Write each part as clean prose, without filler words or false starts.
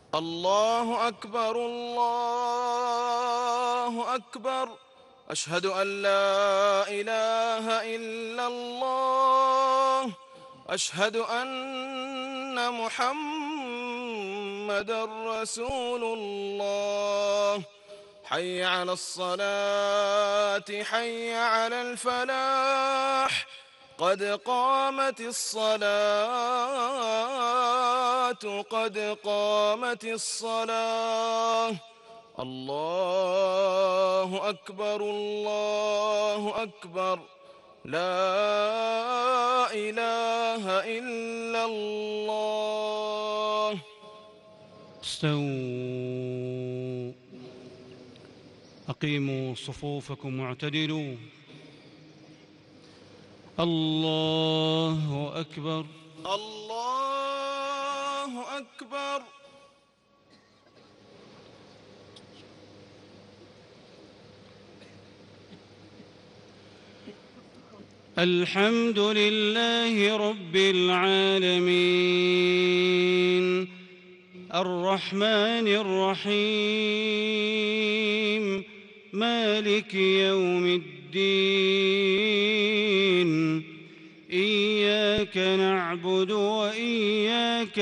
الله أكبر الله أكبر. أشهد أن لا إله إلا الله. أشهد أن محمدًا رسول الله. حي على الصلاة حي على الفلاح. قد قامت الصلاة قد قامت الصلاة. الله أكبر الله أكبر. لا إله إلا الله. استووا، أقيموا صفوفكم واعتدلوا. الله أكبر. الله أكبر. الحمد لله رب العالمين، الرحمن الرحيم، مالك يوم الدين. إياك نعبد وإياك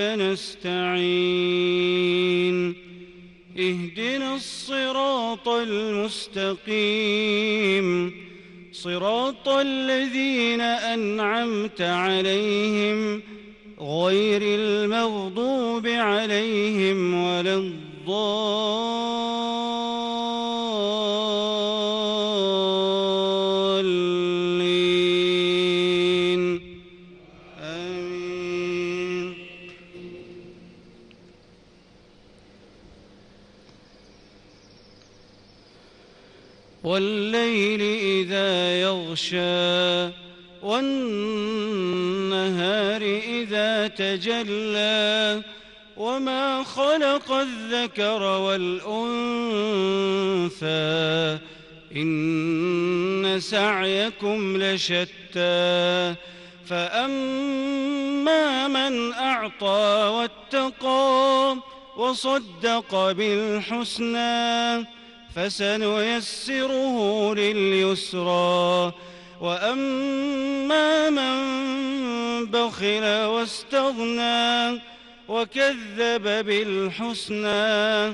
نستعين. اهدنا الصراط المستقيم، صراط الذين أنعمت عليهم غير المغضوب عليهم ولا الضالين. آمين. والليل إذا يغشى والنهار إذا تجلى وما خلق الذكر والأنثى إن سعيكم لشتى. فأما من أعطى واتقى وصدق بالحسنى فسنيسره لليسرى. وأما من بخل واستغنى وكذب بالحسنى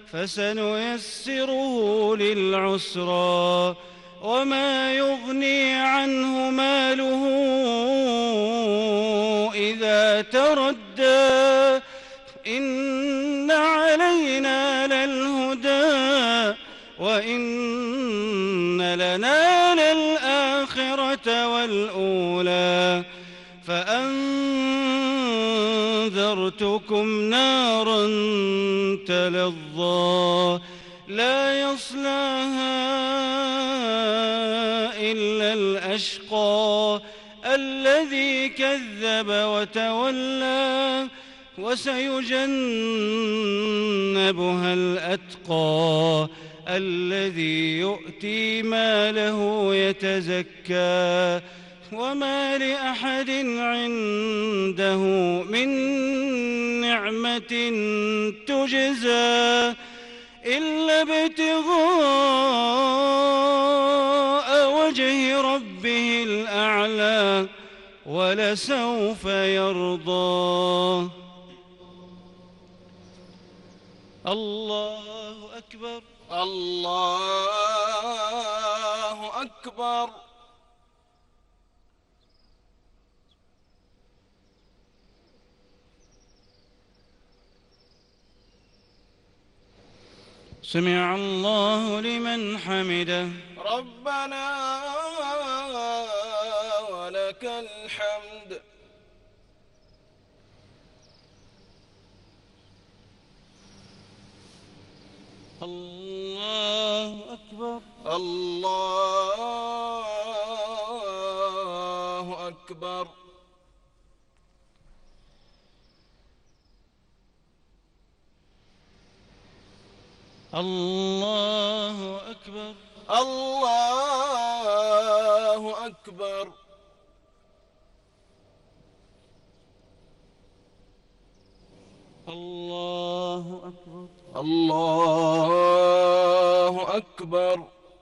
فسنيسره للعسرى. وما يغني عنه ماله إذا تردى إن علينا للهدى وإن لنا للآخرة والأولى. فأنذرتكم نارا تلظى لا يصلاها إلا الأشقى الذي كذب وتولى. وسيجنبها الأتقى الذي يؤتي ماله يتزكى. وما لأحد عنده من نعمة تجزى إلا ابتغاء وجه ربه الأعلى ولسوف يرضى. الله أكبر. الله أكبر. سمع الله لمن حمده. ربنا ولك الحمد. الله أكبر. الله أكبر. الله أكبر. الله أكبر. الله أكبر. الله أكبر.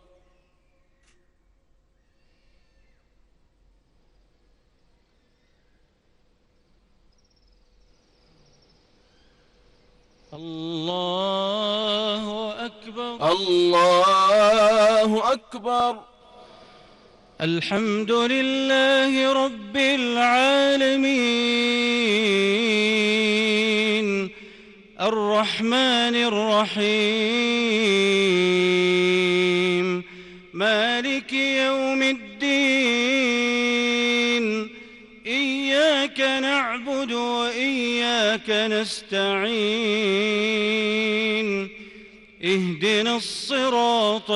الله أكبر. الله أكبر. الحمد لله رب العالمين الرحمن الرحيم مالك يوم الدين إياك نعبد وإياك نستعين اهدنا الصراط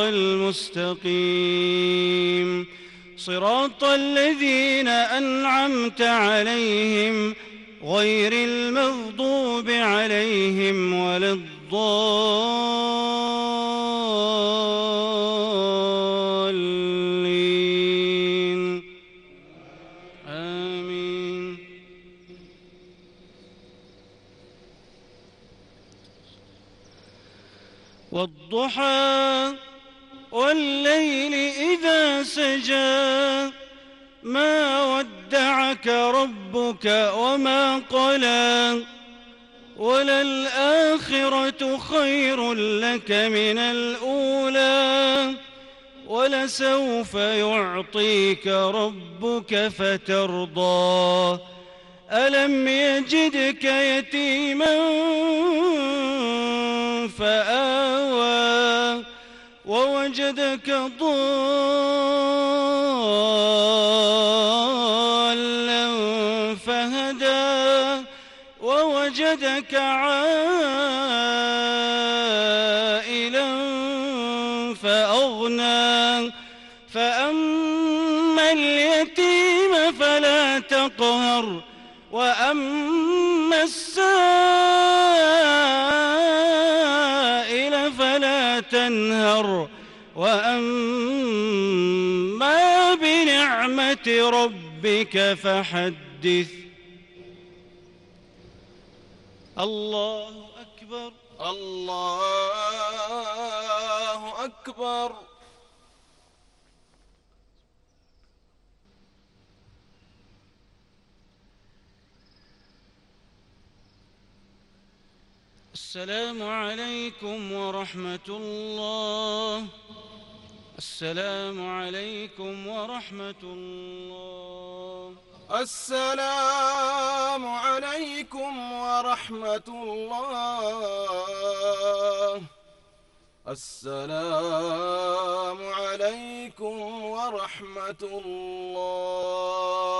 المستقيم صراط الذين أنعمت عليهم غير المغضوب عليهم ولا الضالين آمين. والضحى والليل إذا سجى ما ودعك ربك وما قلى وللآخرة خير لك من الأولى ولسوف يعطيك ربك فترضى ألم يجدك يتيما فآوى ووجدك ضالا فهدى ووجدك عائلا فأغنى فأما اليتيم فلا تقهر وأما السائل فلا تنهر وأما بنعمة ربك فحدث. الله أكبر. الله أكبر. السلام عليكم ورحمة الله. السلام عليكم ورحمة الله. السلام عليكم ورحمة الله. السلام عليكم ورحمة الله.